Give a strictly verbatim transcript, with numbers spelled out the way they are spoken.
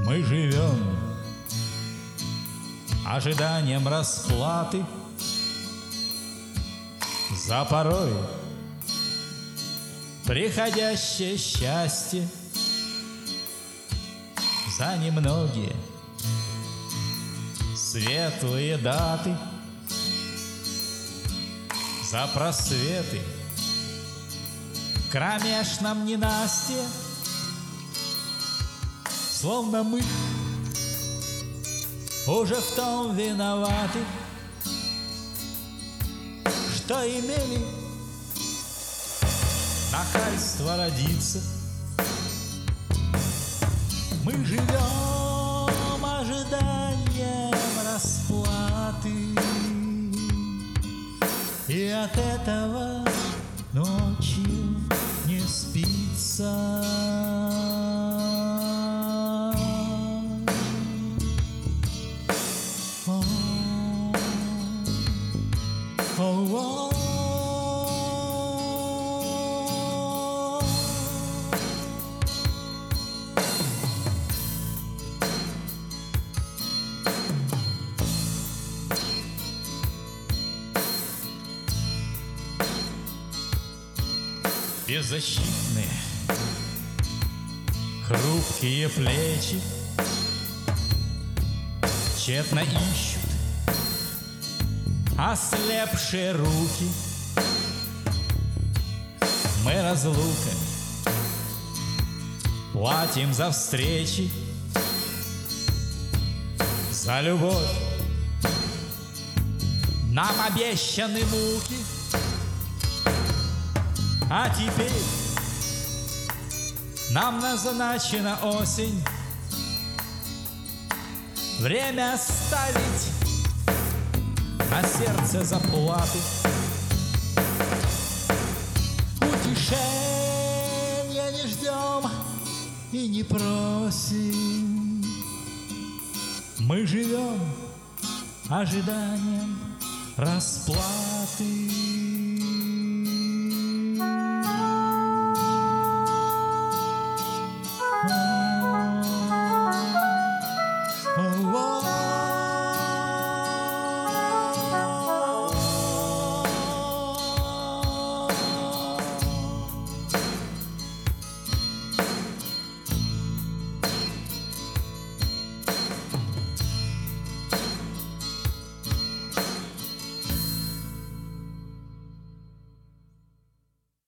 Мы живем ожиданием расплаты за порой приходящее счастье, за немногие светлые даты, за просветы в кромешном ненастье, словно мы уже в том виноваты, что имели нахальство родиться. Мы живем ожиданием расплаты, и от этого ночью не спится. Беззащитные, хрупкие плечи тщетно ищут ослепшие руки. Мы разлуками платим за встречи, за любовь нам обещаны муки. А теперь нам назначена осень, время ставить на сердце заплаты. Утешения не ждем и не просим, мы живем ожиданием расплаты.